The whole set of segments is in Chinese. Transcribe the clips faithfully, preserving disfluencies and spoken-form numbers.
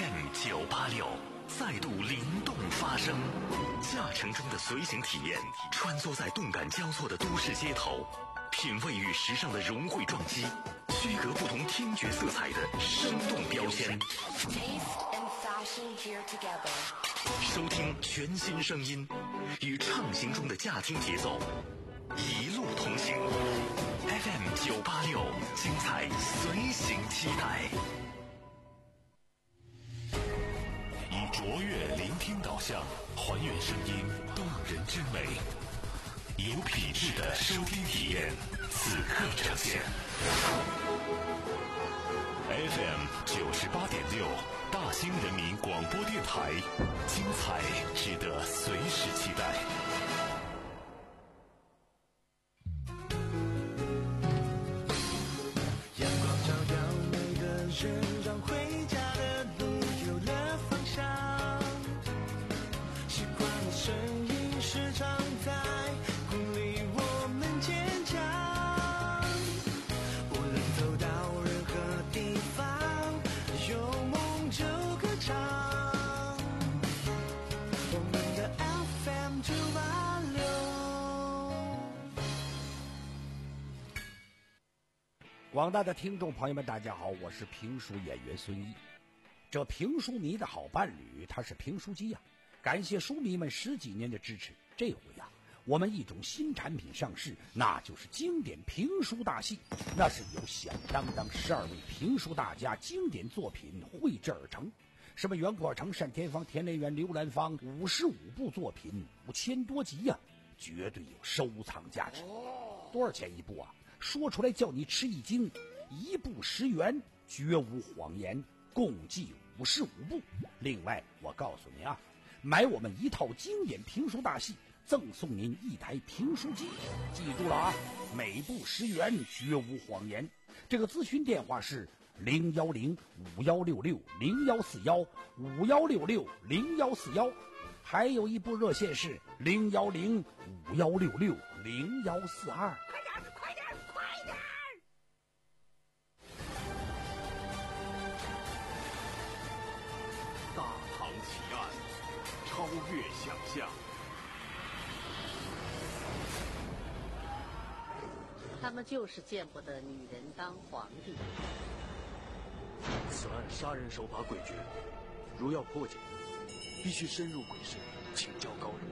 F M 九八六再度灵动发声，驾乘中的随行体验，穿梭在动感交错的都市街头，品味与时尚的融汇撞击，区隔不同听觉色彩的生动标签。收听全新声音，与畅行中的驾听节奏，一路同行。F M 九八六，精彩随行期待。以卓越聆听导向，还原声音动人之美，有品质的收听体验，此刻呈现。F M 九十八点六，大兴人民广播电台，精彩值得随时期待。 阳光照耀每个人，让回家的路有了方向。习惯的声音时常在鼓励我们坚强。无论走到任何地方，有梦就歌唱。我们的 F M 九八六。 广大的听众朋友们，大家好，我是评书演员孙一。这评书迷的好伴侣，他是评书机呀、啊。感谢书迷们十几年的支持，这回呀、啊，我们一种新产品上市，那就是经典评书大戏。那是由响当当十二位评书大家经典作品绘制而成，什么袁国成、单田芳、田连元、刘兰芳，五十五部作品，五千多集呀、啊，绝对有收藏价值。多少钱一部啊？说出来叫你吃一惊，一部十元，绝无谎言，共计五十五部。另外，我告诉你啊，买我们一套经典评书大戏，赠送您一台评书机。记住了啊，每部十元，绝无谎言。这个咨询电话是零幺零五幺六六零幺四幺五幺六六零幺四幺，还有一部热线是零幺零五幺六六零幺四二。 快点，快点，快点！ 大唐奇案，超越想象。 他们就是见不得女人当皇帝。 此案杀人手法诡谲，如要破解，必须深入鬼神，请教高人。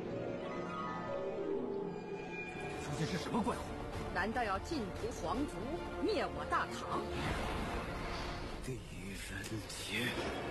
究竟是什么怪物？难道要尽屠皇族，灭我大唐？ 狄仁杰。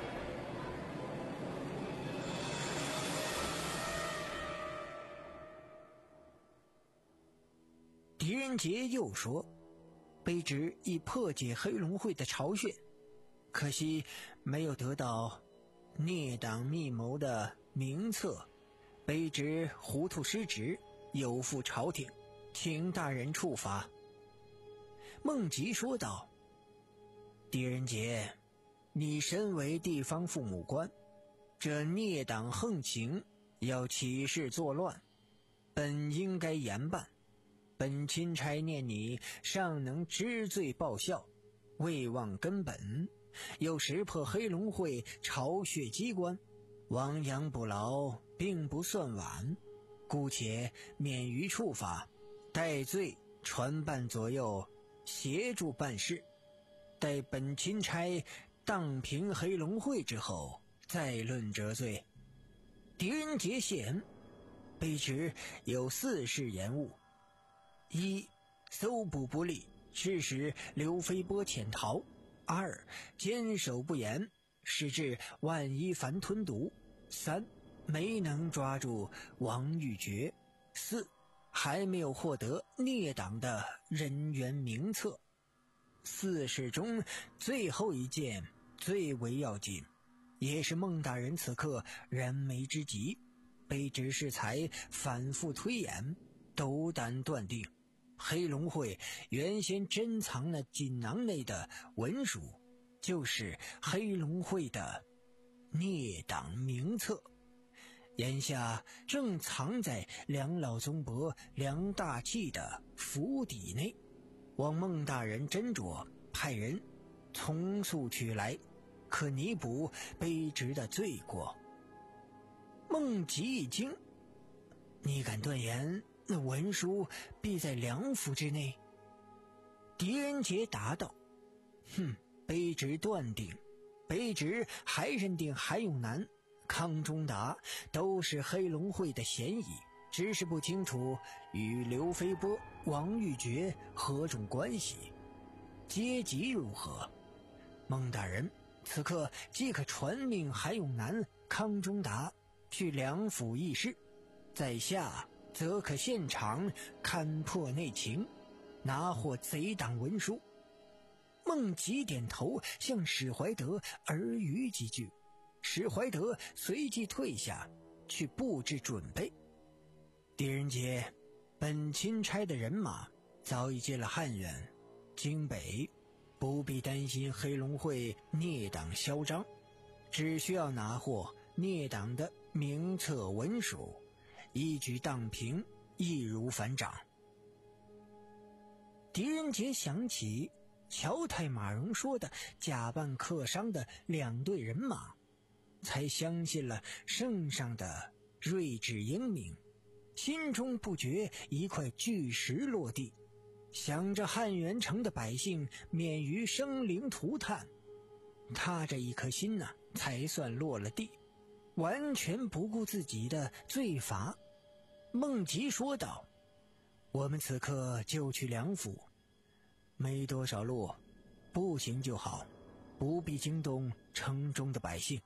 狄仁杰又说，卑职已破解黑龙会的巢穴，可惜没有得到聂党密谋的名册，卑职糊涂失职，有负朝廷，请大人处罚。孟吉说道，狄仁杰，你身为地方父母官，这聂党横行，要起事作乱，本应该严办。本钦差念你尚能知罪报效，未忘根本，又识破黑龙会巢穴机关，亡羊补牢并不算晚，姑且免于处罚，待罪传办左右，协助办事，待本钦差荡平黑龙会之后，再论折罪。狄仁杰显，卑职有四事延误：一、搜捕不力，致使刘飞波潜逃；二、坚守不严，使至万一凡吞毒；三、没能抓住王玉珏；四、还没有获得聂党的人员名册。四事中最后一件最为要紧，也是孟大人此刻燃眉之急。卑职适才反复推演，斗胆断定，黑龙会原先珍藏那锦囊内的文书，就是黑龙会的聂党名册，眼下正藏在梁老宗伯梁大器的府邸内，望孟大人斟酌，派人从速取来， 可弥补卑职的罪过。孟吉一惊，你敢断言那文书必在梁府之内？狄仁杰答道，哼，卑职断定，卑职还认定韩永南、康中达都是黑龙会的嫌疑，只是不清楚与刘飞波、王玉珏何种关系，阶级如何。孟大人此刻即可传命韩永南、康中达去梁府议事，在下则可现场勘破内情，拿获贼党文书。孟吉点头，向史怀德耳语几句，史怀德随即退下去布置准备。狄仁杰，本钦差的人马早已接了汉远、京北，不必担心黑龙会聂党嚣张，只需要拿获聂党的名册文书，一举荡平，易如反掌。狄仁杰想起乔太马荣说的假扮客商的两队人马，才相信了圣上的睿智英明，心中不觉一块巨石落地，想着汉元城的百姓免于生灵涂炭，他这一颗心呢、啊、才算落了地，完全不顾自己的罪罚。孟吉说道，我们此刻就去梁府，没多少路，步行就好，不必惊动城中的百姓。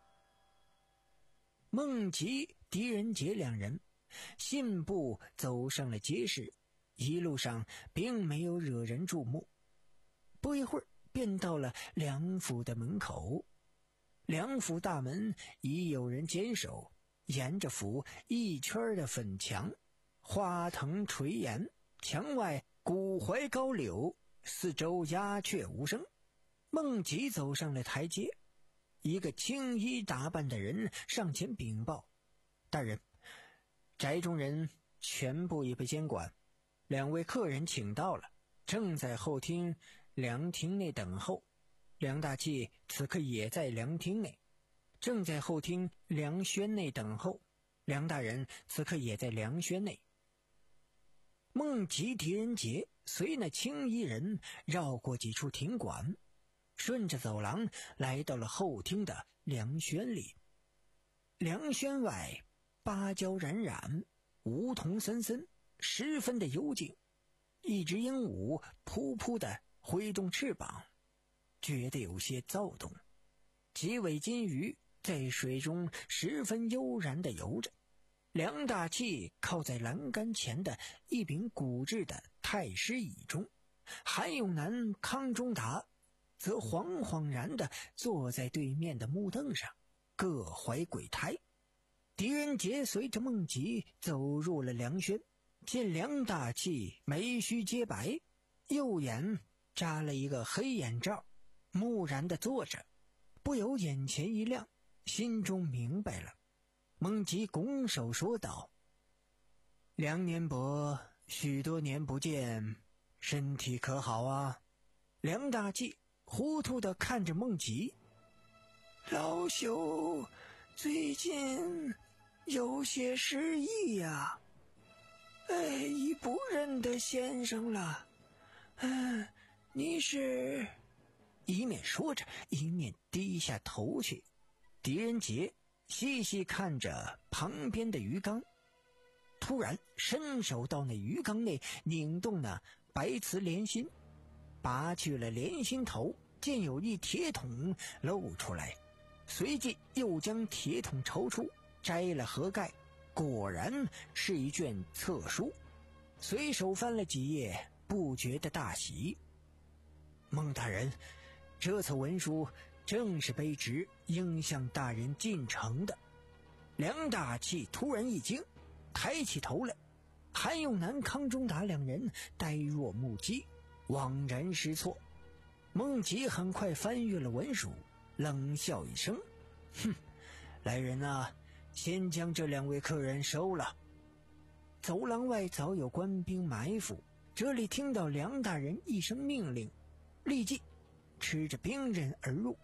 孟吉、狄仁杰两人信步走上了街市，一路上并没有惹人注目，不一会儿便到了梁府的门口。梁府大门已有人坚守，沿着府一圈的粉墙，花藤垂檐，墙外古槐高柳，四周鸦雀无声。孟吉走上了台阶，一个青衣打扮的人上前禀报，大人，宅中人全部已被监管，两位客人请到了，正在后厅凉厅内等候。梁大器此刻也在凉厅内，正在后厅凉轩内等候。梁大人此刻也在凉轩内。孟吉、狄仁杰随那青衣人绕过几处庭馆，顺着走廊来到了后厅的凉轩里。凉轩外芭蕉冉冉，梧桐森森，十分的幽静。一只鹦鹉扑扑地挥动翅膀，觉得有些躁动。几尾金鱼在水中十分悠然地游着。梁大器靠在栏杆前的一柄古制的太师椅中，韩永南、康中达则惶惶然地坐在对面的木凳上，各怀鬼胎。狄仁杰随着孟吉走入了凉轩，见梁大器眉须皆白，右眼扎了一个黑眼罩，木然地坐着，不由眼前一亮，心中明白了。孟吉拱手说道，梁年伯，许多年不见，身体可好啊？梁大器糊涂地看着孟吉，老朽最近有些失忆呀、啊，哎，已不认得先生了。嗯，你是？一面说着，一面低下头去。狄仁杰细细看着旁边的鱼缸，突然伸手到那鱼缸内拧动那白瓷莲心，拔去了莲心头，见有一铁桶露出来，随即又将铁桶抽出，摘了盒盖，果然是一卷册书。随手翻了几页，不觉得大喜。孟大人，这册文书正是卑职应向大人进呈的。梁大器突然一惊，抬起头来。韩永南、康中达两人呆若木鸡，惘然失措。孟吉很快翻阅了文书，冷笑一声，哼，来人啊，先将这两位客人收了。走廊外早有官兵埋伏，这里听到梁大人一声命令，立即持着兵刃而入。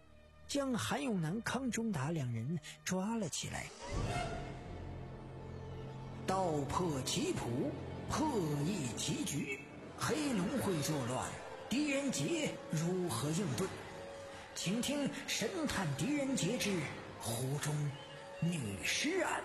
将韩永南、康中达两人抓了起来。道破棋谱，破译棋局，黑龙会作乱，狄仁杰如何应对？请听神探狄仁杰之湖中女尸案。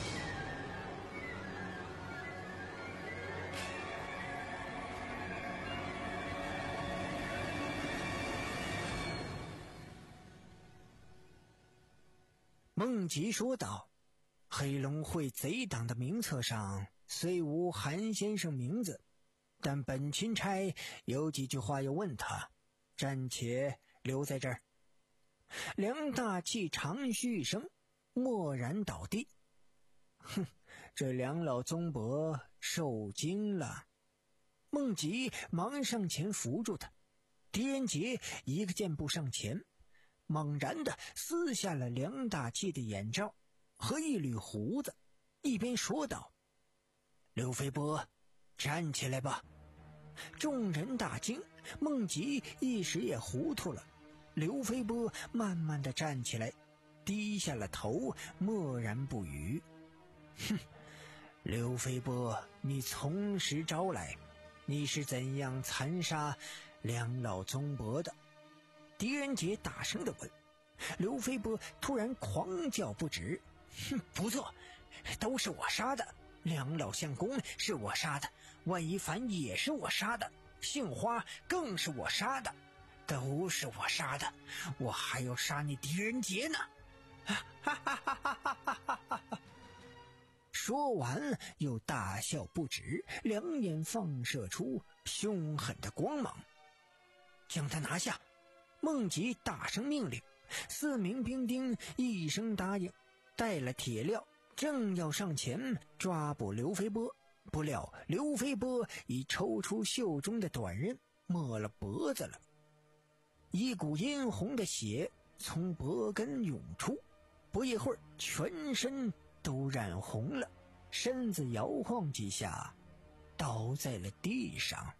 孟吉说道，黑龙会贼党的名册上虽无韩先生名字，但本钦差有几句话要问他，暂且留在这儿。梁大器长吁一声，默然倒地。哼，这梁老宗伯受惊了。孟吉忙上前扶住他，狄仁杰一个箭步上前，猛然地撕下了梁大器的眼罩和一缕胡子，一边说道：刘飞波，站起来吧。众人大惊，孟吉一时也糊涂了。刘飞波慢慢地站起来，低下了头，默然不语。哼，刘飞波，你从实招来，你是怎样残杀梁老宗伯的？狄仁杰大声地问。刘飞波突然狂叫不止，哼，不错，都是我杀的。梁老相公是我杀的，万一凡也是我杀的，杏花更是我杀的，都是我杀的，我还要杀你狄仁杰呢！哈哈哈哈哈哈！说完又大笑不止，两眼放射出凶狠的光芒。将他拿下！孟吉大声命令，四名兵丁一声答应，带了铁镣，正要上前抓捕刘飞波，不料刘飞波已抽出袖中的短刃，没了脖子了。一股殷红的血从脖根涌出，不一会儿全身都染红了，身子摇晃几下，倒在了地上。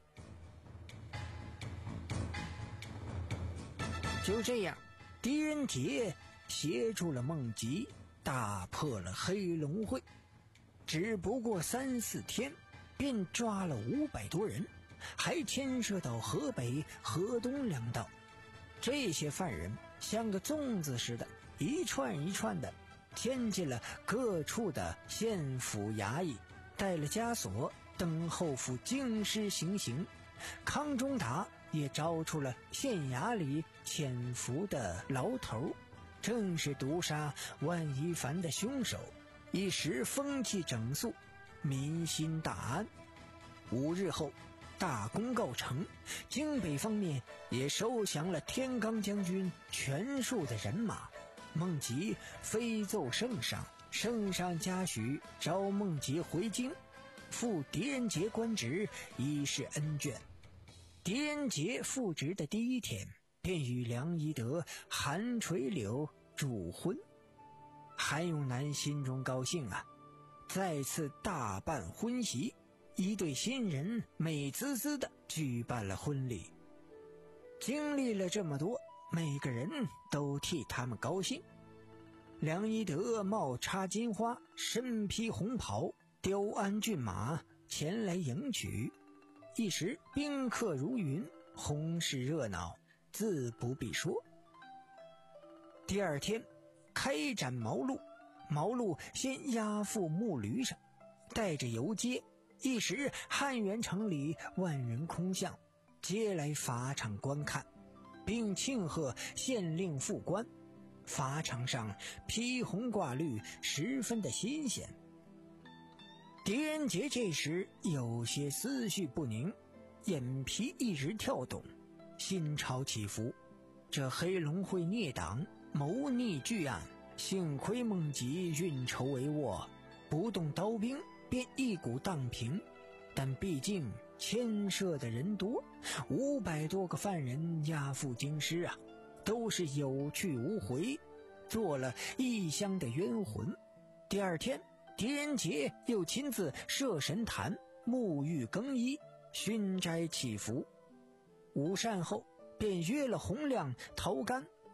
就这样，狄仁杰协助了孟吉，大破了黑龙会。只不过三四天，便抓了五百多人，还牵涉到河北、河东两道。这些犯人像个粽子似的，一串一串的牵进了各处的县府衙役，带了枷锁，等候赴京师行刑。康中达也招出了县衙里潜伏的牢头，正是毒杀万一凡的凶手，一时风气整肃，民心大安。五日后，大功告成，京北方面也收降了天罡将军全数的人马。孟吉飞奏圣上，圣上嘉许召孟吉回京，复狄仁杰官职，以示恩眷。狄仁杰复职的第一天，便与梁一德、韩垂柳主婚。韩永南心中高兴啊，再次大办婚席，一对新人美滋滋的举办了婚礼。经历了这么多，每个人都替他们高兴。梁一德帽插金花，身披红袍，雕鞍骏马前来迎娶，一时宾客如云，红事热闹，自不必说。第二天开展毛路，毛路先押赴木驴上，带着游街，一时汉源城里万人空巷，皆来法场观看，并庆贺县令复官。法场上披红挂绿，十分的新鲜。狄仁杰这时有些思绪不宁，眼皮一直跳动，心潮起伏。这黑龙会孽党谋逆巨案，幸亏孟吉运筹帷幄，不动刀兵便一鼓荡平，但毕竟牵涉的人多，五百多个犯人押赴京师啊，都是有去无回，做了异乡的冤魂。第二天，狄仁杰又亲自设神坛，沐浴更衣，熏斋祈福。午膳后便约了洪亮、陶干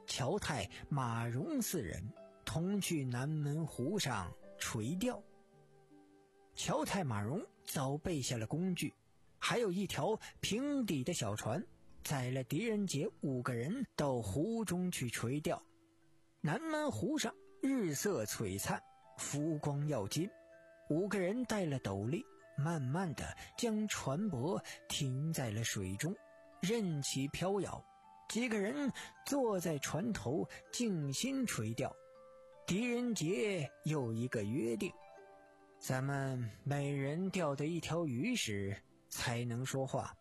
乔泰、马荣四人同去南门湖上垂钓。乔泰、马荣早备下了工具，还有一条平底的小船，载了狄仁杰五个人到湖中去垂钓。南门湖上日色璀璨，浮光耀金，五个人带了斗笠，慢慢地将船舶停在了水中，任其飘摇。几个人坐在船头静心垂钓。狄仁杰有一个约定，咱们每人钓的一条鱼时才能说话。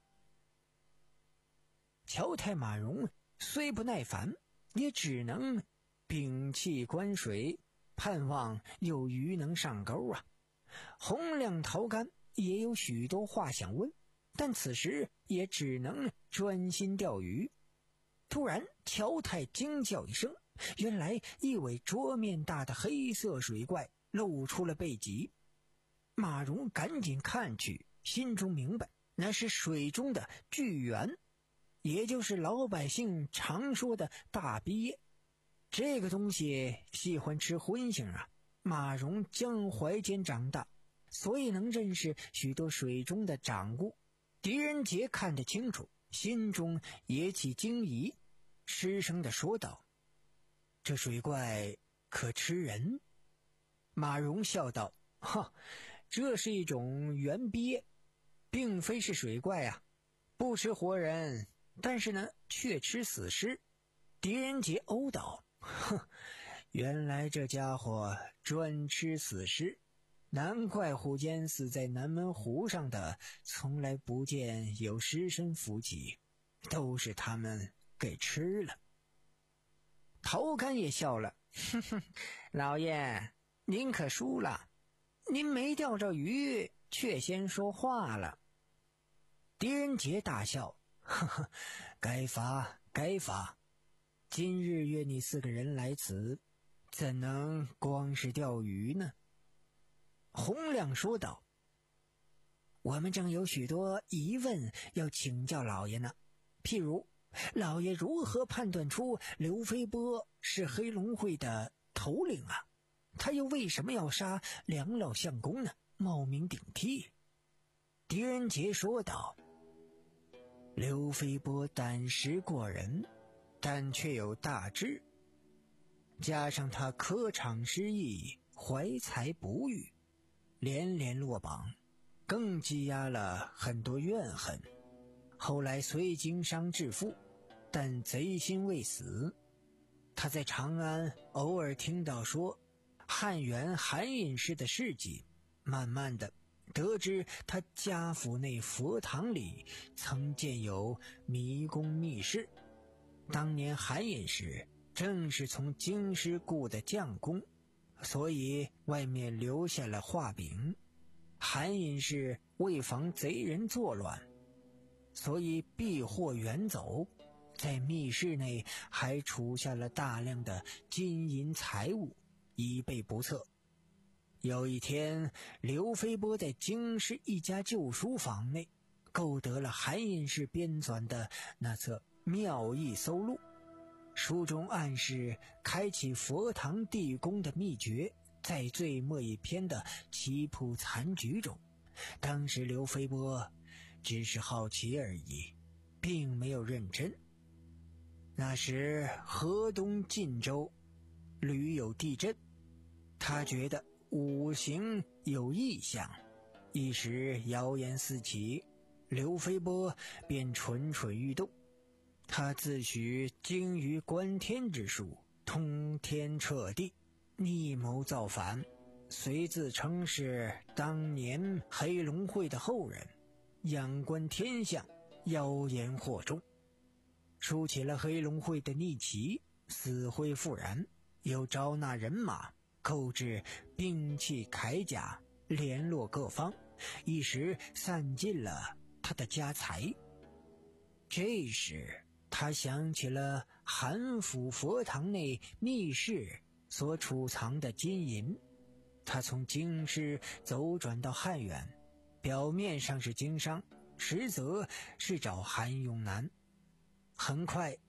乔泰、马荣虽不耐烦，也只能屏气观水，盼望有鱼能上钩啊。洪亮、陶干也有许多话想问，但此时也只能专心钓鱼。突然乔泰惊叫一声，原来一尾桌面大的黑色水怪露出了背脊。马荣赶紧看去，心中明白那是水中的巨猿，也就是老百姓常说的大鳖。这个东西喜欢吃荤腥啊。马荣江淮间长大，所以能认识许多水中的掌故。狄仁杰看得清楚，心中也起惊疑，失声地说道：这水怪可吃人？马荣笑道：哈，这是一种猿鳖，并非是水怪啊，不吃活人，但是呢却吃死尸。狄仁杰殴道：哼，原来这家伙专吃死尸，难怪虎坚死在南门湖上的从来不见有尸身浮起，都是他们给吃了。陶干也笑了：哼哼，老爷您可输了，您没钓着鱼却先说话了。狄仁杰大笑：呵呵，该罚该罚，今日约你四个人来此，怎能光是钓鱼呢？洪亮说道：我们正有许多疑问要请教老爷呢，譬如老爷如何判断出刘飞波是黑龙会的头领啊？他又为什么要杀梁老相公呢？冒名顶替。狄仁杰说道：刘飞波胆识过人，但却有大志，加上他科场失意，怀才不遇，连连落榜，更积压了很多怨恨。后来虽经伤致富，但贼心未死。他在长安偶尔听到说汉元韩隐士的事迹，慢慢的得知他家府内佛堂里曾建有迷宫密室。当年韩隐士正是从京师雇的将工，所以外面留下了画饼。韩隐士为防贼人作乱，所以避祸远走，在密室内还储下了大量的金银财物，以备不测。有一天，刘飞波在京师一家旧书房内购得了韩隐士编纂的那册妙义搜录，书中暗示开启佛堂地宫的秘诀在最末一篇的棋谱残局中。当时刘飞波只是好奇而已，并没有认真。那时河东晋州屡有地震，他觉得五行有异象，一时谣言四起，刘飞波便蠢蠢欲动。他自诩精于观天之术，通天彻地，逆谋造反，虽自称是当年黑龙会的后人，仰观天象，妖言惑众，竖起了黑龙会的逆旗，死灰复燃，又招纳人马，购置兵器铠甲，联络各方，一时散尽了他的家财。这时他想起了韩府佛堂内密室所储藏的金银，他从京师走转到汉源，表面上是经商，实则是找韩永南。很快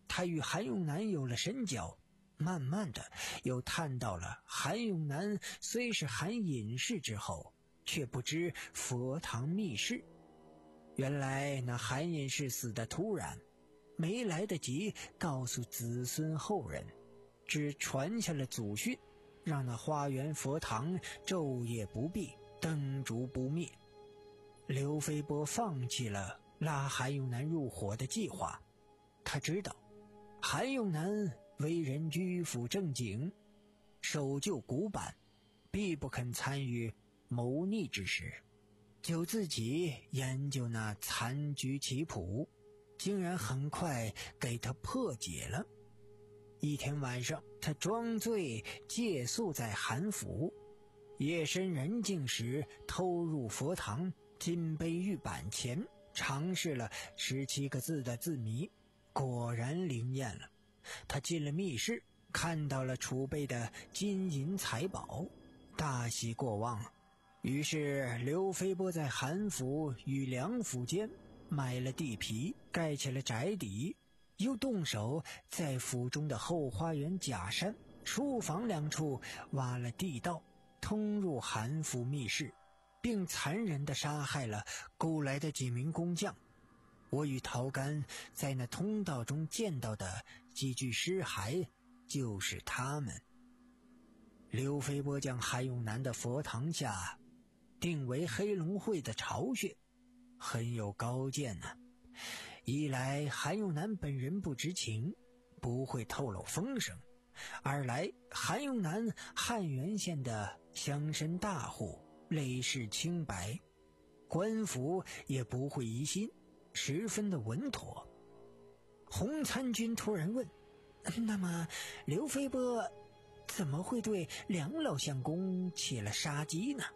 他与韩永南有了深交，慢慢的又探到了韩永南虽是韩隐士之后，却不知佛堂秘事。原来那韩隐士死得突然，没来得及告诉子孙后人，只传下了祖训，让那花园佛堂昼夜不闭，灯烛不灭。刘飞波放弃了拉韩永南入伙的计划，他知道韩永南为人居府正经，守旧古板，必不肯参与谋逆之事，就自己研究那残局棋谱，竟然很快给他破解了。一天晚上，他装醉借宿在韩府，夜深人静时偷入佛堂，金杯玉板前尝试了十七个字的字谜，果然灵验了。他进了密室，看到了储备的金银财宝，大喜过望。于是刘飞波在韩府与梁府间买了地皮，盖起了宅邸，又动手在府中的后花园假山、书房两处挖了地道，通入韩府密室，并残忍地杀害了雇来的几名工匠。我与陶干在那通道中见到的几具尸骸，就是他们。刘飞波将韩永南的佛堂下定为黑龙会的巢穴，很有高见呢、啊。一来韩永南本人不知情，不会透露风声；二来韩永南汉源县的乡绅大户，类似清白，官府也不会疑心，十分的稳妥。洪参军突然问：那么刘飞波怎么会对梁老相公起了杀机呢？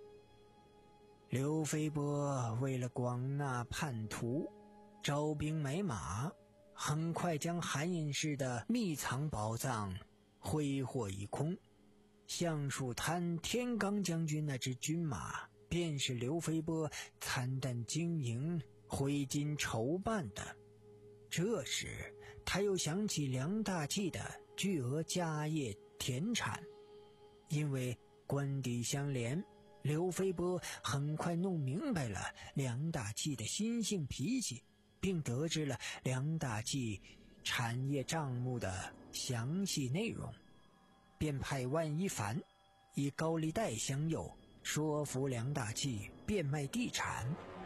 刘飞波为了广纳叛徒，招兵买马，很快将韩隐士的秘藏宝藏挥霍一空。橡树滩天罡将军那支军马，便是刘飞波惨淡经营、挥金筹办的。这时他又想起梁大器的巨额家业田产，因为官邸相连，刘飞波很快弄明白了梁大器的心性脾气，并得知了梁大器产业账目的详细内容，便派万一凡以高利贷相诱，说服梁大器变卖地产。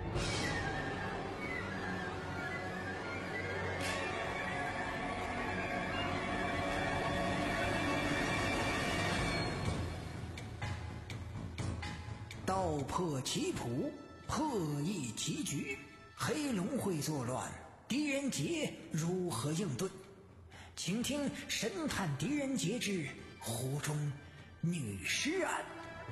道破棋谱，破译棋局，黑龙会作乱，狄仁杰如何应对？请听神探狄仁杰之湖中女尸案。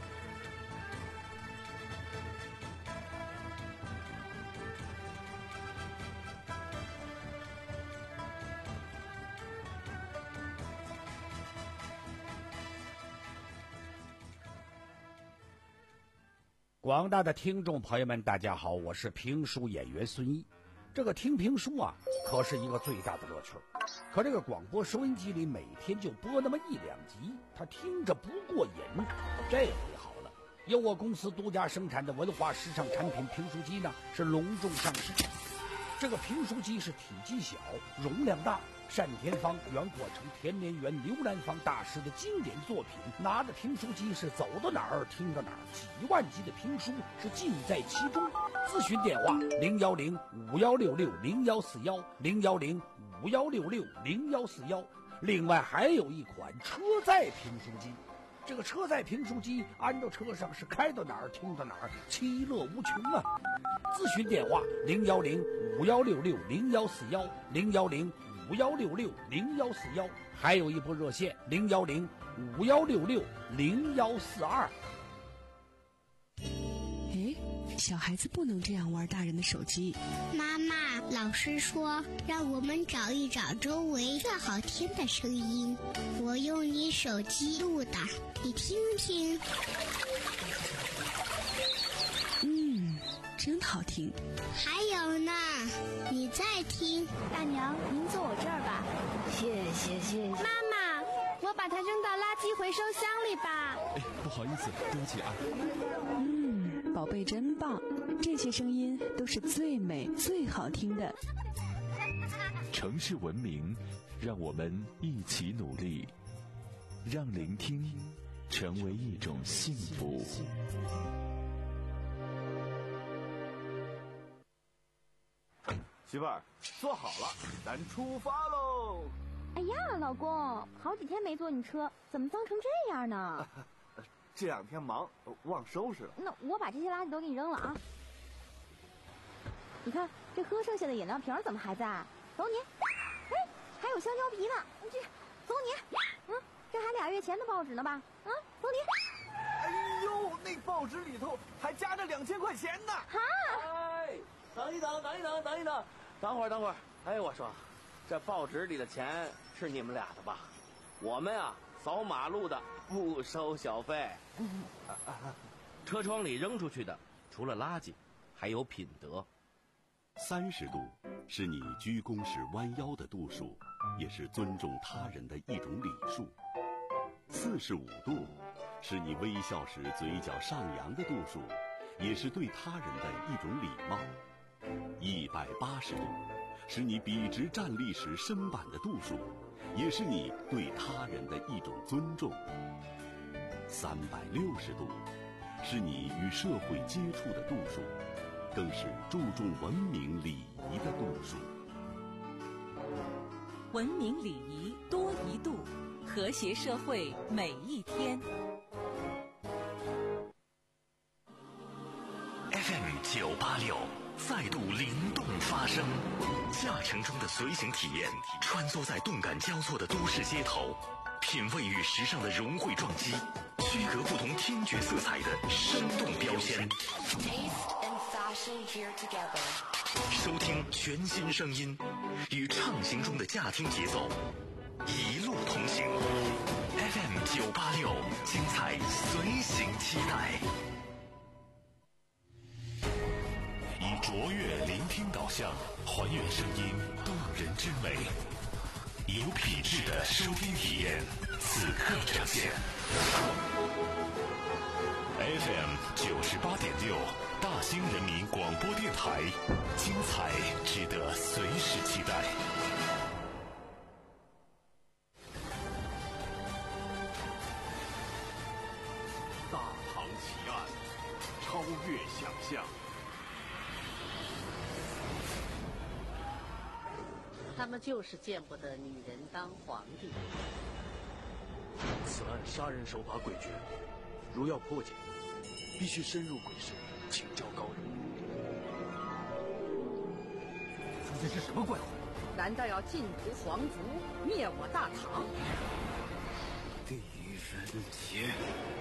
广大的听众朋友们，大家好，我是评书演员孙一。这个听评书啊，可是一个最大的乐趣。可这个广播收音机里每天就播那么一两集，他听着不过瘾。这回好了，由我公司独家生产的文化时尚产品评书机呢，是隆重上市。这个评书机是体积小，容量大，单田芳、袁国成、田连元、刘兰芳大师的经典作品，拿着评书机是走到哪儿听到哪儿，几万集的评书是尽在其中。咨询电话零幺零五幺六六零幺四幺零幺零五幺六六零幺四幺。另外还有一款车载评书机，这个车载评书机安到车上是开到哪儿听到哪儿，其乐无穷啊！咨询电话零幺零五幺六六零幺四幺零幺零五幺六六零幺四幺，还有一部热线零幺零五幺六六零幺四二。 哎，小孩子不能这样玩大人的手机。 妈妈，老师说让我们找一找周围最好听的声音，我用你手机录的，你听听。 嗯，真好听。 还有呢， 你再听。 大娘，您坐我这儿吧。 谢谢谢谢。 妈妈，我把它扔到垃圾回收箱里吧。 哎，不好意思，对不起啊。 嗯，宝贝真棒，这些声音都是最美最好听的。 城市文明，让我们一起努力，让聆听成为一种幸福。 媳妇儿，坐好了，咱出发喽！ 哎呀，老公，好几天没坐你车，怎么脏成这样呢？ 这两天忙，忘收拾了。 那我把这些垃圾都给你扔了啊！你看，这喝剩下的饮料瓶怎么还在？走你！哎，还有香蕉皮呢，这走你！嗯，这还俩月前的报纸呢吧？嗯，走你！ 哎呦，那报纸里头还夹着两千块钱呢！ 哈！ 哎，等一等，等一等，等一等，等会儿，等会儿。哎，我说，这报纸里的钱是你们俩的吧？我们啊，扫马路的不收小费。 嗯、 车窗里扔出去的，除了垃圾，还有品德。 三十度是你鞠躬时弯腰的度数，也是尊重他人的一种礼数。四十五度是你微笑时嘴角上扬的度数，也是对他人的一种礼貌。一百八十度是你笔直站立时身板的度数，也是你对他人的一种尊重。三百六十度是你与社会接触的度数，更是注重文明礼仪的度数。 文明礼仪多一度，和谐社会每一天。 F M 九八六再度灵动发声，驾乘中的随行体验，穿梭在动感交错的都市街头，品味与时尚的融汇撞击，区隔不同听觉色彩的生动标签。收听全新声音，与畅行中的驾听节奏，一路同行。F M 九八六，精彩随行期待。以卓越聆听导向，还原声音动人之美，有品质的收听体验，此刻呈现。F M 九十八点六，大兴人民广播电台，精彩值得随时期待。 大唐奇案，超越想象。 他们就是见不得女人当皇帝。 此案杀人手法诡谲，如要破解，必须深入鬼神，请教高人。 这是什么怪物？难道要尽图皇族，灭我大唐？ 狄仁杰。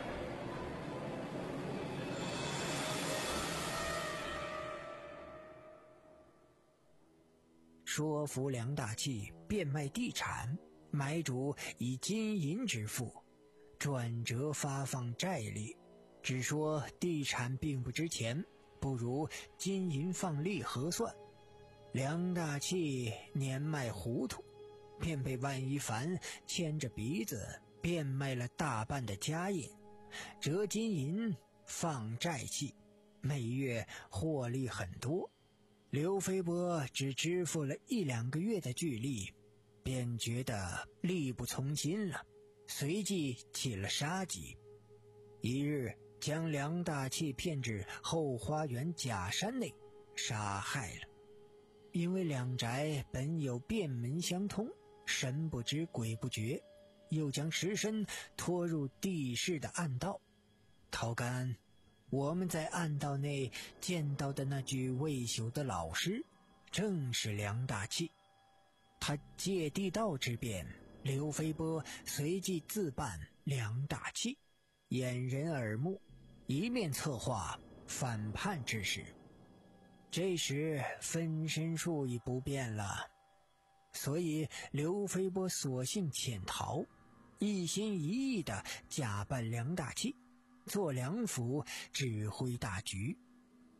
说服梁大器变卖地产，买主以金银支付，转折发放债利，只说地产并不值钱，不如金银放利合算。梁大器年迈糊涂，便被万一凡牵着鼻子变卖了大半的家业，折金银放债契，每月获利很多。刘飞波只支付了一两个月的巨利，便觉得力不从心了，随即起了杀机。一日将梁大器骗至后花园假山内杀害了。因为两宅本有便门相通，神不知鬼不觉，又将尸身拖入地势的暗道。陶干，我们在暗道内见到的那具未朽的老尸，正是梁大器。他借地道之便，刘飞波随即自办梁大器，掩人耳目，一面策划反叛之事。这时分身术已不变了，所以刘飞波索性潜逃，一心一意地假扮梁大器，做梁府指挥大局。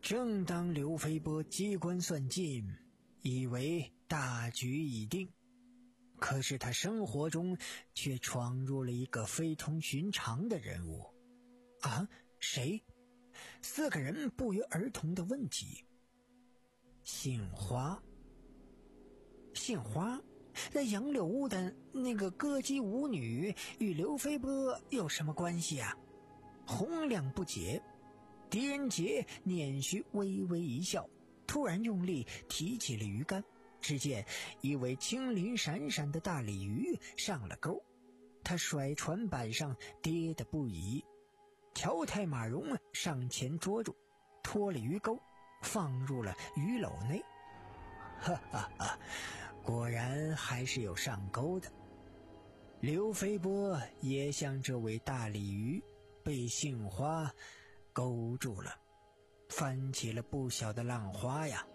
正当刘飞波机关算尽，以为大局已定，可是他生活中却闯入了一个非同寻常的人物。啊，谁？四个人不约而同地问起。杏花。杏花？那杨柳屋的那个歌姬舞女与刘飞波有什么关系啊？洪亮不解。狄仁杰捻须微微一笑，突然用力提起了鱼竿，只见一尾青鳞闪闪的大鲤鱼上了钩，他甩船板上跌得不已。乔太马荣上前捉住，脱了鱼钩，放入了鱼篓内。哈哈哈，果然还是有上钩的。刘飞波也像这位大鲤鱼，被杏花勾住了，翻起了不小的浪花呀。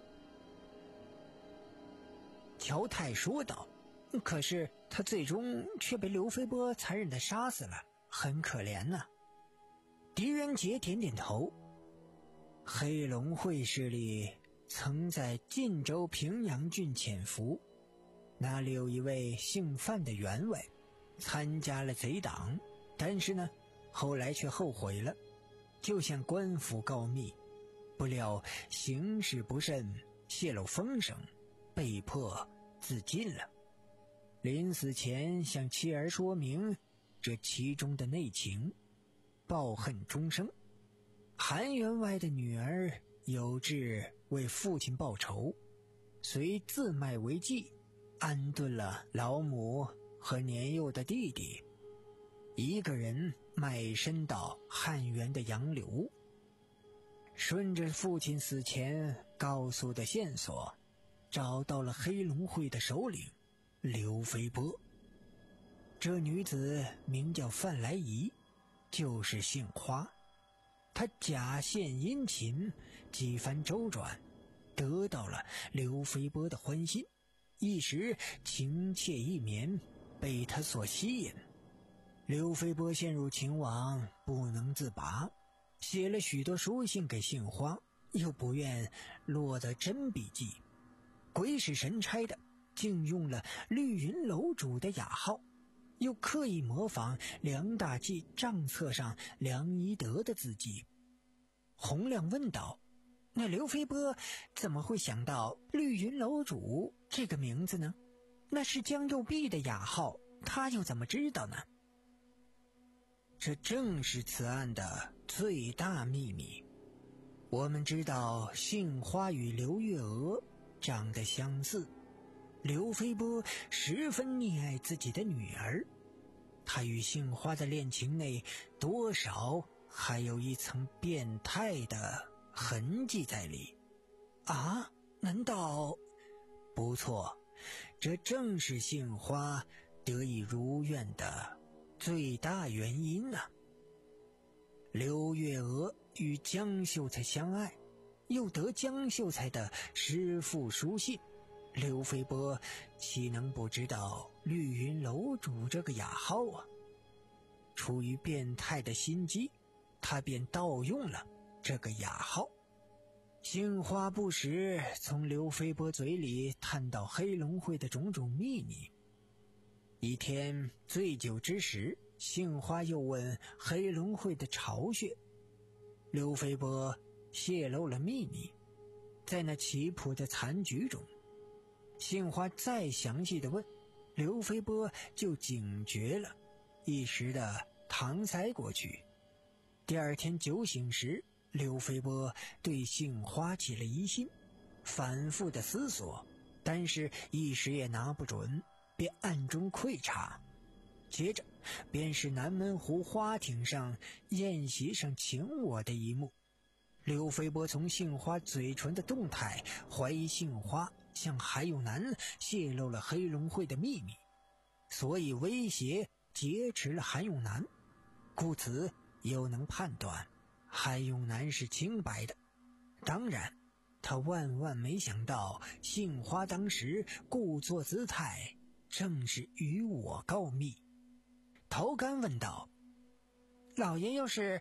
乔太说道，可是他最终却被刘飞波残忍地杀死了，很可怜呐、啊。狄仁杰点点头，黑龙会势力曾在晋州平阳郡潜伏，那里有一位姓范的员外参加了贼党，但是呢后来却后悔了，就向官府告密，不料行事不慎，泄露风声，被迫自尽了。临死前向妻儿说明这其中的内情，抱恨终生。韩员外的女儿有志为父亲报仇，遂自卖为妓，安顿了老母和年幼的弟弟，一个人卖身到汉源的杨柳屋。顺着父亲死前告诉的线索，找到了黑龙会的首领刘飞波。这女子名叫范来仪，就是杏花。她假献殷勤，几番周转，得到了刘飞波的欢心，一时情切意绵，被他所吸引。刘飞波陷入情网不能自拔，写了许多书信给杏花，又不愿落得真笔迹，鬼使神差的竟用了绿云楼主的雅号，又刻意模仿梁大济账册上梁一德的字迹。洪亮问道，那刘飞波怎么会想到绿云楼主这个名字呢？那是江右弼的雅号，他又怎么知道呢？这正是此案的最大秘密。我们知道杏花与刘月娥长得相似，刘飞波十分溺爱自己的女儿，他与杏花的恋情内多少还有一层变态的痕迹在里。啊？难道？不错，这正是杏花得以如愿的最大原因啊。刘月娥与江秀才相爱，又得江秀才的师父书信，刘飞波岂能不知道绿云楼主这个雅号啊？出于变态的心机，他便盗用了这个雅号。杏花不时从刘飞波嘴里探到黑龙会的种种秘密。一天醉酒之时，杏花又问黑龙会的巢穴，刘飞波泄露了秘密。在那棋谱的残局中，杏花再详细的问，刘飞波就警觉了，一时的搪塞过去。第二天酒醒时，刘飞波对杏花起了疑心，反复的思索，但是一时也拿不准，便暗中窥察。接着便是南门湖花艇上宴席上请我的一幕。刘飞波从杏花嘴唇的动态怀疑杏花向韩永南泄露了黑龙会的秘密，所以威胁劫持了韩永南，故此又能判断韩永南是清白的。当然他万万没想到杏花当时故作姿态正是与我告密。陶干问道，老爷又是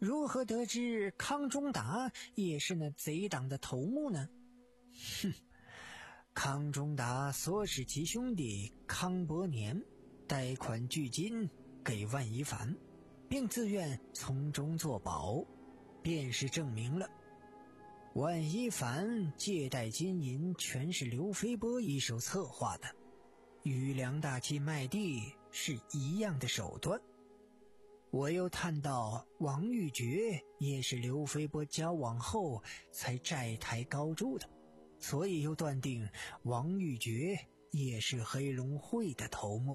如何得知康中达也是那贼党的头目呢？哼，康中达唆使其兄弟康伯年贷款巨金给万一凡，并自愿从中作保，便是证明了万一凡借贷金银全是刘飞波一手策划的，与梁大器卖地是一样的手段。我又探到王玉珏也是刘飞波交往后才债台高筑的，所以又断定王玉珏也是黑龙会的头目。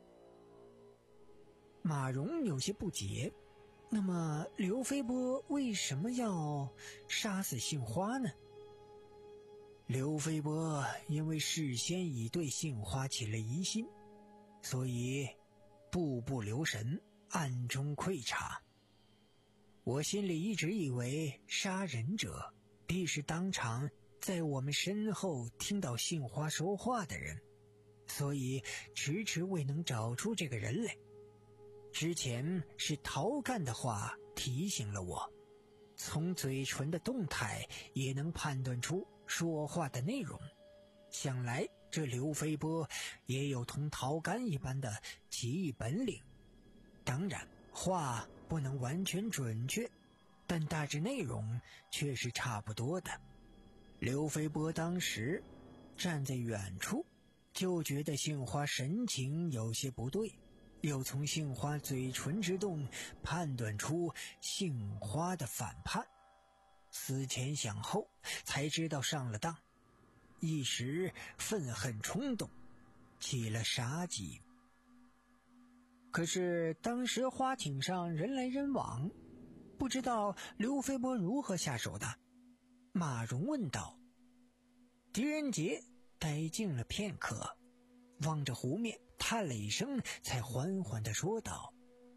马荣有些不解，那么刘飞波为什么要杀死杏花呢？刘飞波因为事先已对杏花起了疑心，所以步步留神，暗中窥察。我心里一直以为杀人者必是当场在我们身后听到杏花说话的人，所以迟迟未能找出这个人来。之前是陶干的话提醒了我，从嘴唇的动态也能判断出说话的内容，想来这刘飞波也有同陶干一般的奇异本领。当然话不能完全准确，但大致内容却是差不多的。刘飞波当时站在远处，就觉得杏花神情有些不对，又从杏花嘴唇之动判断出杏花的反叛，思前想后才知道上了当，一时愤恨冲动，起了杀机。可是当时花艇上人来人往，不知道刘飞波如何下手的。马荣问道。狄仁杰呆静了片刻，望着湖面叹了一声，才缓缓地说道：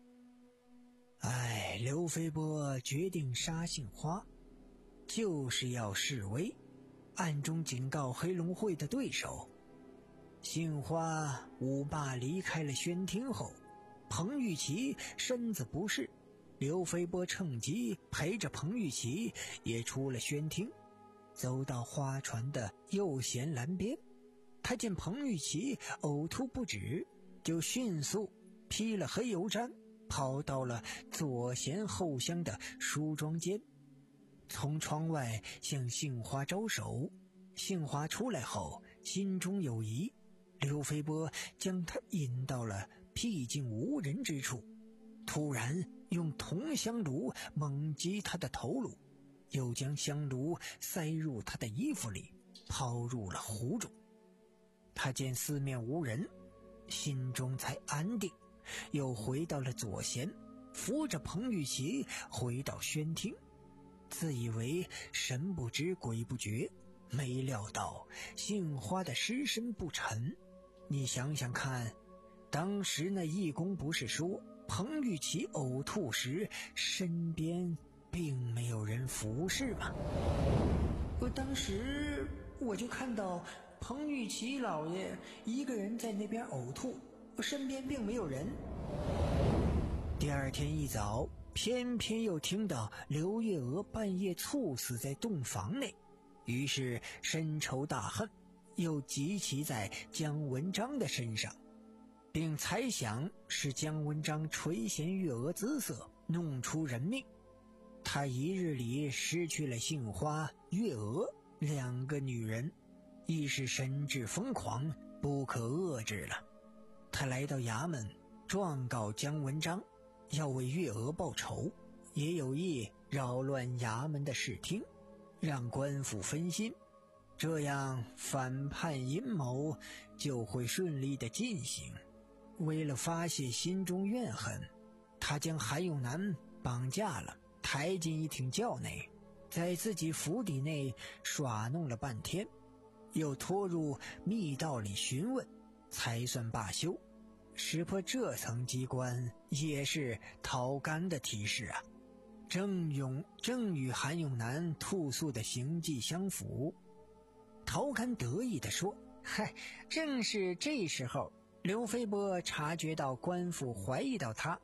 哎，刘飞波决定杀杏花，就是要示威，暗中警告黑龙会的对手。杏花舞罢离开了宣厅后，彭玉琪身子不适，刘飞波趁机陪着彭玉琪也出了宣厅，走到花船的右舷栏边。他见彭玉琪呕吐不止，就迅速披了黑油毡，跑到了左舷后厢的梳妆间，从窗外向杏花招手。杏花出来后心中有疑，刘飞波将他引到了僻静无人之处，突然用铜香炉猛击他的头颅，又将香炉塞入他的衣服里，抛入了湖中。他见四面无人，心中才安定，又回到了左舷，扶着彭玉琪回到宣厅，自以为神不知鬼不觉，没料到杏花的尸身不沉。你想想看，当时那义工不是说彭玉琪呕吐时身边并没有人服侍吗？我当时我就看到彭玉琪老爷一个人在那边呕吐，身边并没有人。第二天一早，偏偏又听到刘月娥半夜猝死在洞房内，于是深仇大恨又集齐在姜文章的身上，并猜想是姜文章垂涎月娥姿色，弄出人命。他一日里失去了杏花、月娥两个女人，亦是神志疯狂，不可遏制了。他来到衙门状告姜文章，要为月娥报仇，也有意扰乱衙门的视听，让官府分心，这样反叛阴谋就会顺利的进行。为了发泄心中怨恨，他将韩永南绑架了，抬进一挺轿内，在自己府邸内耍弄了半天，又拖入密道里询问，才算罢休。识破这层机关也是陶干的提示啊，正永正与韩永南吐诉的行迹相符。陶干得意地说：嗨，正是这时候刘飞波察觉到官府怀疑到他，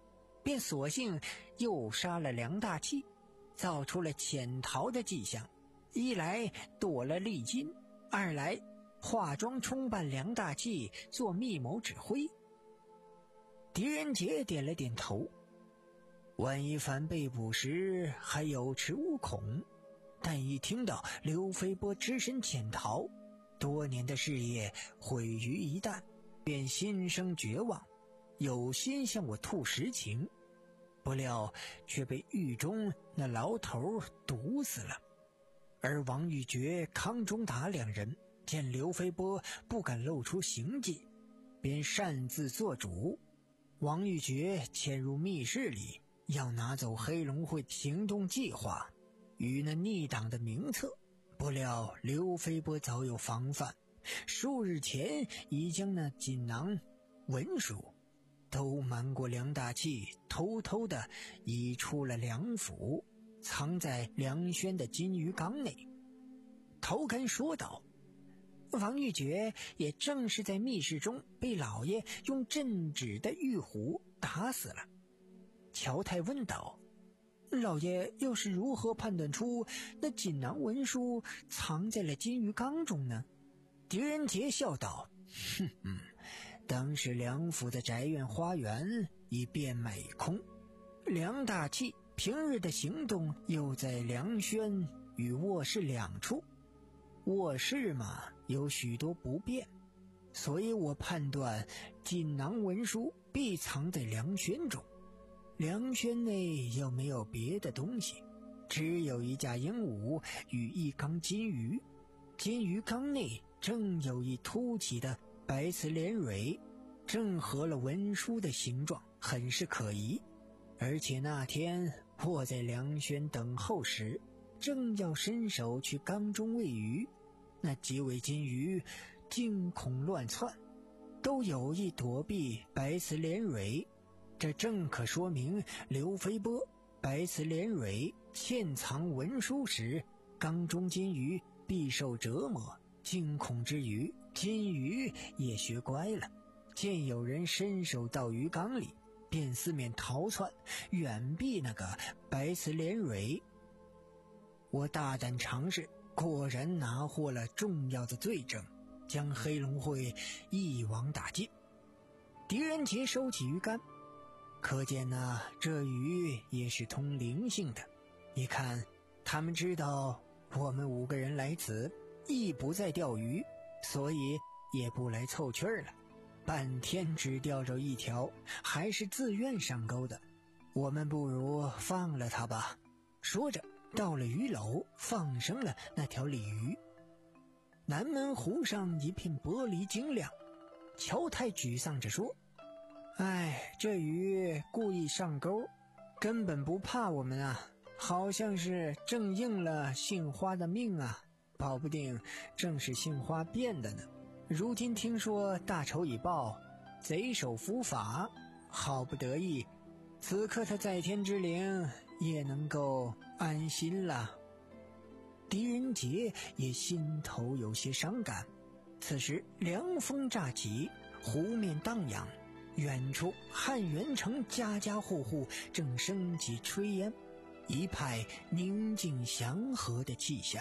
便索性又杀了梁大器，造出了潜逃的迹象。一来躲了利金，二来化妆充扮梁大器做密谋指挥。狄仁杰点了点头，万一凡被捕时还有恃无恐，但一听到刘飞波只身潜逃，多年的事业毁于一旦，便心生绝望，有心向我吐实情，不料却被狱中那牢头毒死了。而王玉珏、康中达两人见刘飞波不敢露出行迹，便擅自做主。王玉珏潜入密室里，要拿走黑龙会行动计划与那逆党的名册，不料刘飞波早有防范，数日前已将那锦囊文书都瞒过梁大器，偷偷地移出了梁府，藏在梁轩的金鱼缸内。头根说道，王玉珏也正是在密室中被老爷用镇纸的玉壶打死了。乔太问道，老爷又是如何判断出那锦囊文书藏在了金鱼缸中呢？狄仁杰笑道，哼哼，当时梁府的宅院花园已变卖空，梁大器平日的行动又在梁轩与卧室两处，卧室嘛有许多不便，所以我判断锦囊文书必藏在梁轩中。梁轩内又没有别的东西，只有一架鹦鹉与一缸金鱼，金鱼缸内正有一凸起的白瓷莲蕊，正合了文书的形状，很是可疑。而且那天我在梁轩等候时，正要伸手去缸中喂鱼，那几尾金鱼惊恐乱窜，都有意躲避白瓷莲蕊，这正可说明刘飞波白瓷莲蕊嵌藏文书时，缸中金鱼必受折磨，惊恐之余，金鱼也学乖了，见有人伸手到鱼缸里，便四面逃窜，远避那个白瓷莲蕊。我大胆尝试，果然拿获了重要的罪证，将黑龙会一网打尽。狄仁杰收起鱼竿，可见呢，这鱼也是通灵性的。一看，他们知道我们五个人来此亦不在钓鱼，所以也不来凑趣儿了。半天只钓着一条，还是自愿上钩的，我们不如放了他吧。说着，到了鱼篓，放生了那条鲤鱼。南门湖上一片玻璃晶亮，乔太沮丧着说，哎，这鱼故意上钩，根本不怕我们啊，好像是正应了杏花的命啊，保不定正是杏花变的呢。如今听说大仇已报，贼首伏法，好不得意，此刻他在天之灵也能够安心了。狄仁杰也心头有些伤感。此时凉风乍起，湖面荡漾，远处汉元城家家户户正升起炊烟，一派宁静祥和的气象。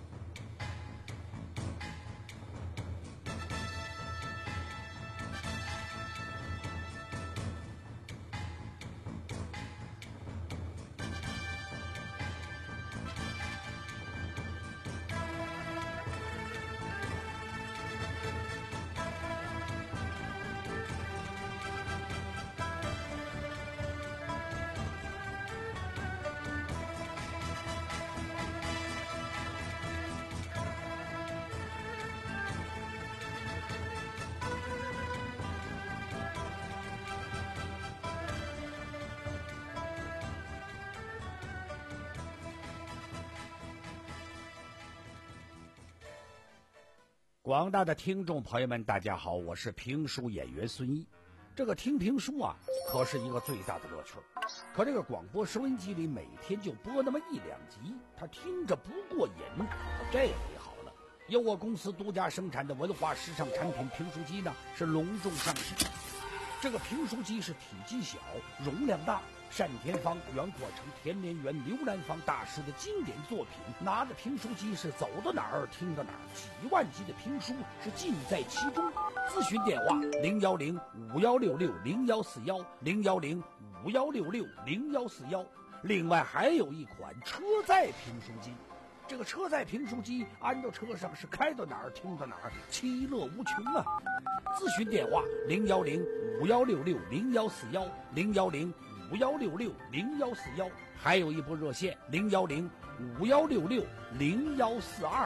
广大的听众朋友们，大家好，我是评书演员孙一。这个听评书啊，可是一个最大的乐趣。可这个广播收音机里每天就播那么一两集，他听着不过瘾。这回好了，由我公司独家生产的文化时尚产品评书机呢，是隆重上市。 这个评书机是体积小，容量大。单田芳、袁阔成、田连元、刘兰芳大师的经典作品，拿着评书机是走到哪儿听到哪儿，几万集的评书是尽在其中。咨询电话零幺零五幺六六零幺四幺零幺零五幺六六零幺四幺。另外还有一款车载评书机，这个车载评书机安到车上是开到哪儿听到哪儿，其乐无穷啊！咨询电话零幺零五幺六六零幺四幺零幺零五幺六六零幺四幺，还有一部热线零幺零五幺六六零幺四二。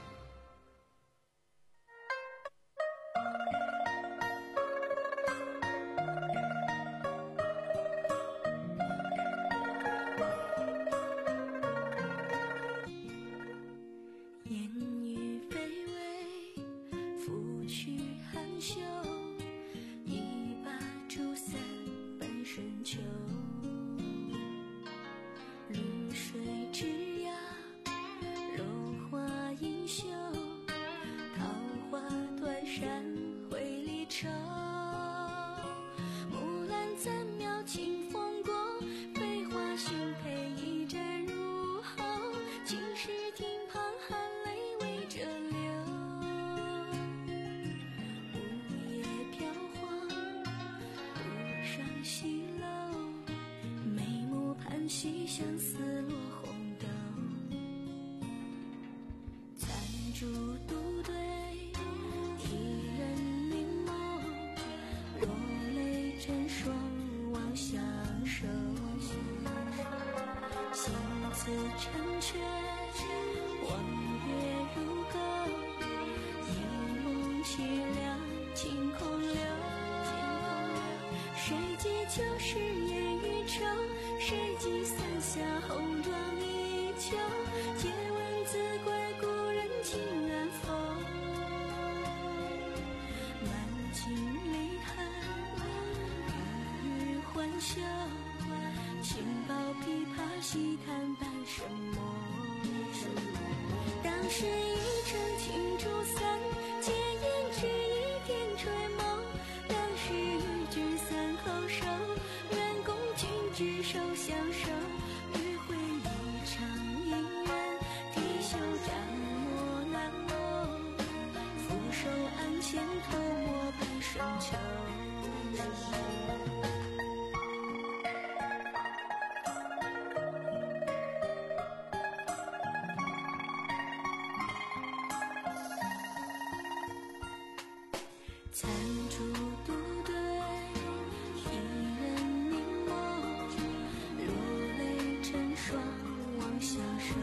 西相思落红豆，残烛独对一人凝眸，落泪成双望相守，心似成雀望月如钩，一梦凄凉晴空流，谁记旧时烟雨愁，谁记伞下红妆依旧，借问自归故人今安否？满襟离恨，欲语还休，轻抱琵琶细弹半生梦。当时一程青竹伞，结烟只一点垂眸。当时一句三口手，愿共君执手相守。余会一场姻缘，地袖斩墨难墨，俯首案前偷摸半生秋。残烛独对一人凝眸，落泪成双望相守，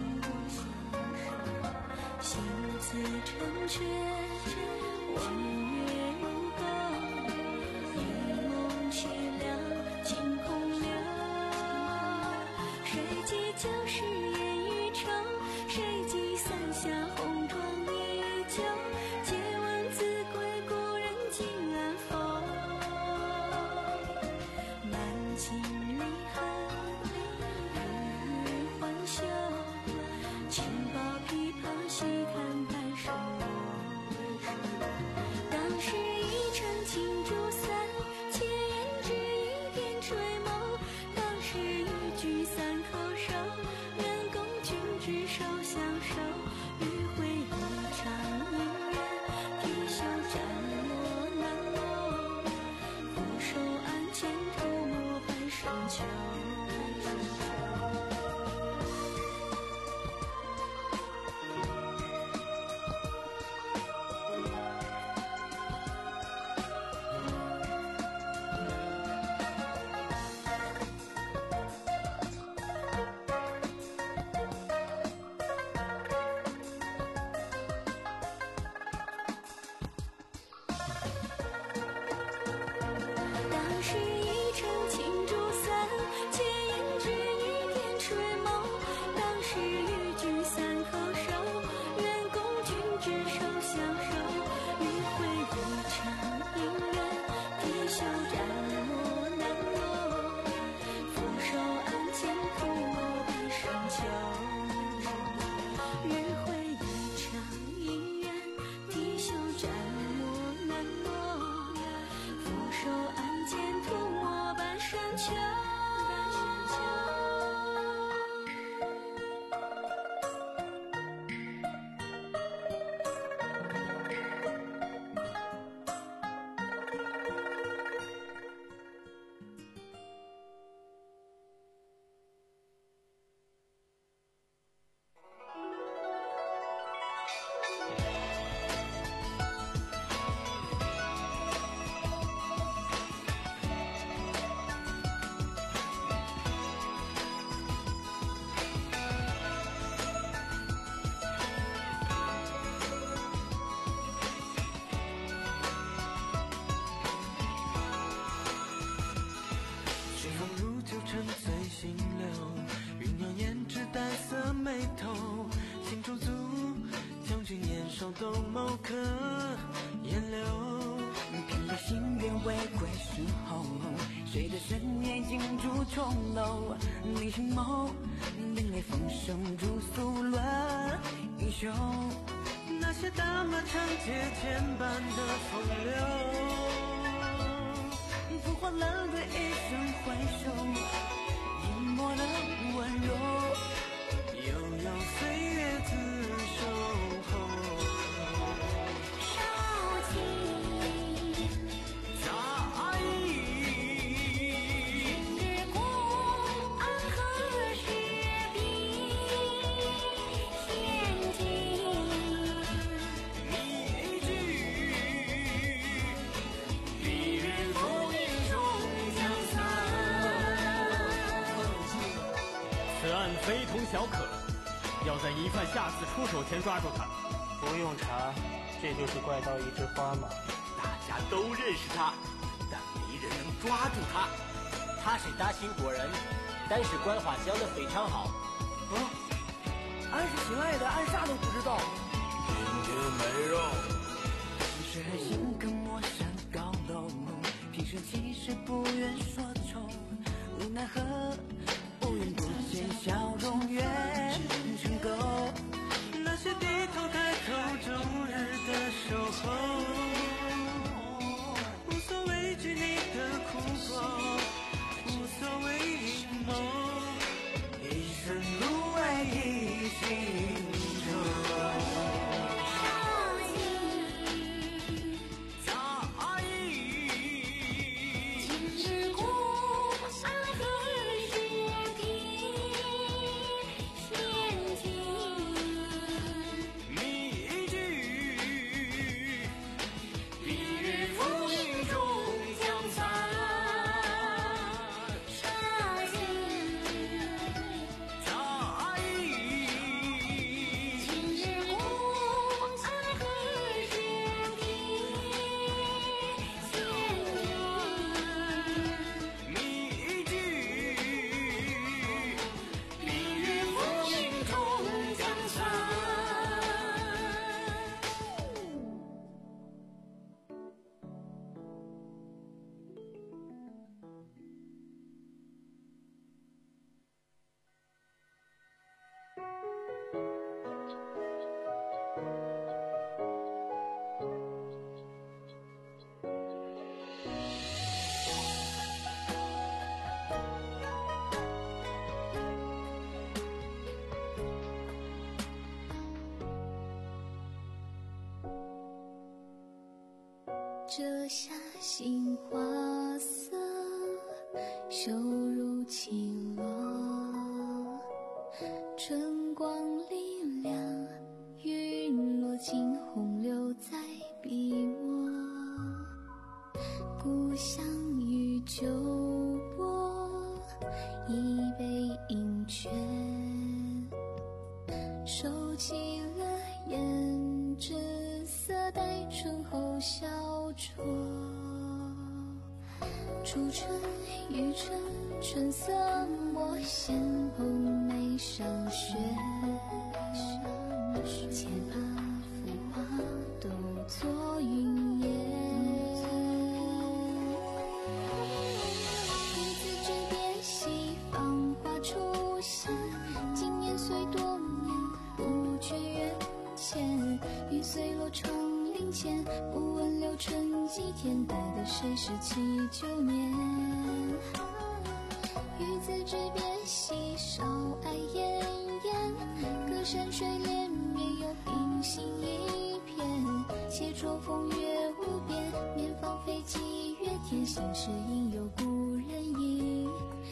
心似成雀望月如钩，一梦凄凉晴空流，谁记旧时烟雨愁，谁记伞下红妆依旧，借问自归故人今安否？满襟离恨，欲语还休，轻抱琵琶细弹半生梦。当时一程青竹伞，结烟只一点垂眸。当时一句三口手，愿共君执手相守。余会一场姻缘，地袖斩墨难墨，俯首案前偷摸半生秋。当时一程青竹伞，结烟只一点垂眸。当时一句三口手，愿共君执手相守。余会一场姻缘，地袖斩墨难墨，俯首案前偷摸半生秋。余会一场姻缘，地袖斩墨难墨，俯首案秋。 沉醉心流，酝酿胭脂带色眉头，心驻足，将军年少斗某颗烟流， 看着心变为归时候，随着深夜进驻重楼，你心眸另类风声如苏轮英雄， 那些大马长街牵绊的风流， 浮华了对一声挥手，淹没了温柔， 悠悠岁月自守候。 少情在意， 今日公安何时比献计？ 你一句，避人风雨中将散。 此案非同小可，要在疑犯下次出手前抓住他。 不用查，这就是怪盗一枝花嘛。 大家都认识他，但没人能抓住他。 他是大兴国人，但是官话讲得非常好。 哦，俺是亲爱的，俺啥都不知道。 今天没肉。 是心更陌山高楼，平生其实不愿说愁，无奈何无缘不见笑容愿成垢。 那些低头抬头终日的守候，无所畏惧你的苦果，无所谓阴谋，一生入为一心中。 少情在意，今日公安何时比献计？ 你一句，避日风雨中将散。 少情在意， 今日公安何时比献计？ 你一句，避日风雨中将散。 折下杏花色，羞如青罗。春光粼亮，云落尽，红留在笔墨。故乡与旧泊，一杯饮泉，收起了胭脂色，待春后小酌。初春遇春，春色墨，线蓬眉上雪。且把浮华都作云烟。女子之别西，芳华初现。今年虽多年，不觉缘浅。云随落窗棂前，不问流春几天，待的谁是七九年。 子之别兮，少爱炎炎。隔山水连绵，又冰心一片。且戳风月无边，面放飞机月天。心事应有故人意。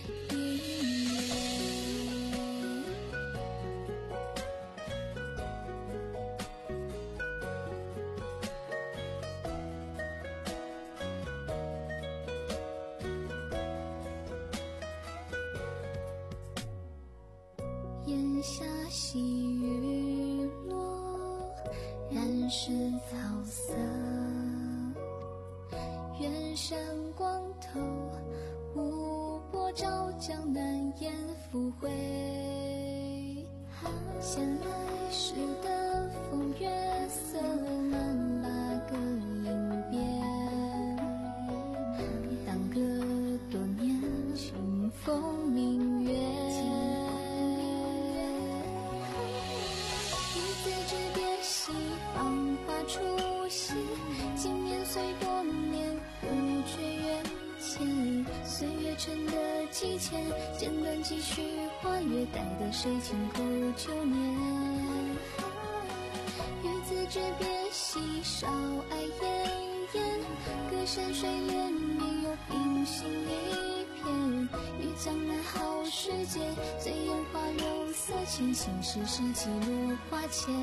檐下细雨落，染湿草色。远山光透，无波照江南烟复回。闲来时的风月色，满八个银边。当歌多年，清风明月。芳华初兮，经年岁多年，不觉缘浅。岁月沉得几千，剪断几许花月，待得谁轻口旧年。与子之别兮，少爱炎炎。隔山水连绵，又冰心一片。于江南好世界，醉烟花柳色浅。心事是几落花前。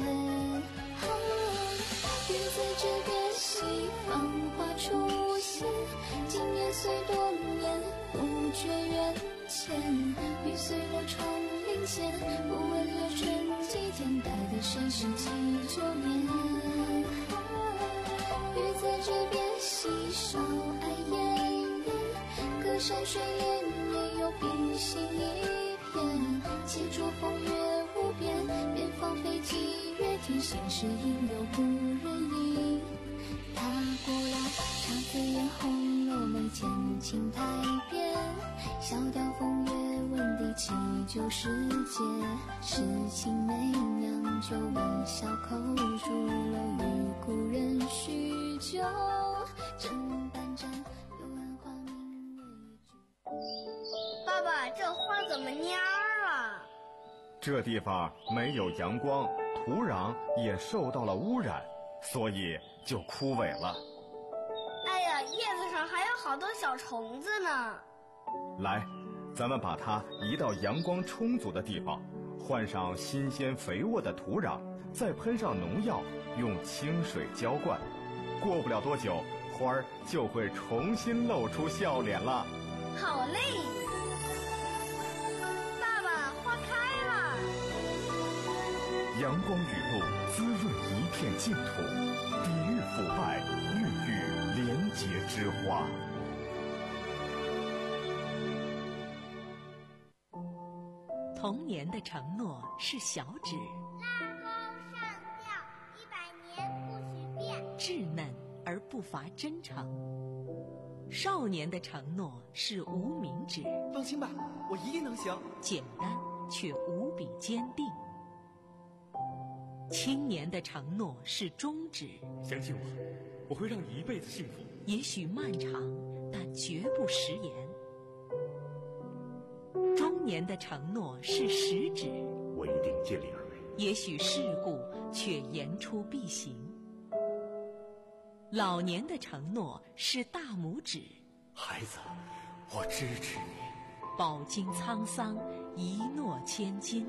与子之别兮，芳华初现。经年岁多年，不觉缘浅。于岁月窗棂间，不问流春几天，待得谁是几九年。与子之别兮，少爱炎炎。隔山水连绵，又冰心一片。且戳风月无边，边放飞机月天。心事应有故人意。踏过了姹紫嫣红楼眉间，青苔边。小调风月问第几旧世界。痴情媚娘久闻小口入楼，与故人叙旧。枕半盏幽暗花明月一句。 爸爸，这花怎么蔫了？ 这地方没有阳光，土壤也受到了污染，所以就枯萎了。 哎呀，叶子上还有好多小虫子呢。 来，咱们把它移到阳光充足的地方，换上新鲜肥沃的土壤，再喷上农药，用清水浇灌。过不了多久，花儿就会重新露出笑脸了。 好嘞！爸爸，花开了。 阳光雨露滋润一片净土，抵御腐败，孕育廉洁之花。 童年的承诺是小指， 拉钩上吊，一百年不许变。 稚嫩而不乏真诚。少年的承诺是无名指， 放心吧，我一定能行。 简单却无比坚定。青年的承诺是中指， 相信我，我会让你一辈子幸福。 也许漫长，但绝不食言。中年的承诺是食指， 我一定尽力而为。 也许世故，却言出必行。老年的承诺是大拇指， 孩子，我支持你。 饱经沧桑，一诺千金。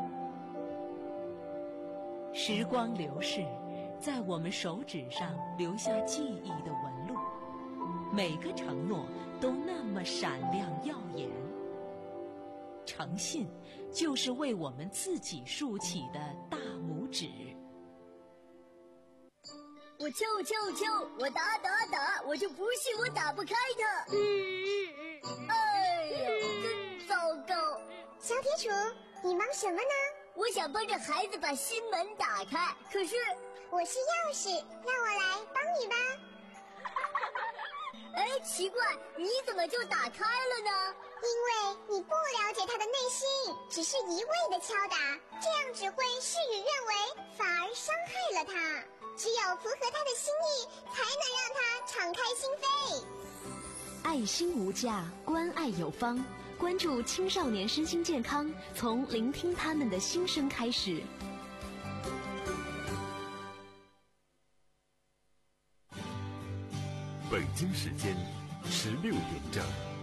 时光流逝，在我们手指上留下记忆的纹路，每个承诺都那么闪亮耀眼。诚信就是为我们自己竖起的大拇指。 我敲敲敲，我打打打，我就不信我打不开它。嗯，哎呀，真糟糕！ 小铁杵，你忙什么呢？ 我想帮着孩子把新门打开，可是我是钥匙，让我来帮你吧。 哎，奇怪，你怎么就打开了呢？ 因为你不了解他的内心，只是一味的敲打，这样只会事与愿违，反而伤害了他。只有符合他的心意，才能让他敞开心扉。 爱心无价，关爱有方。 关注青少年身心健康，从聆听他们的心声开始。 北京时间十六点整。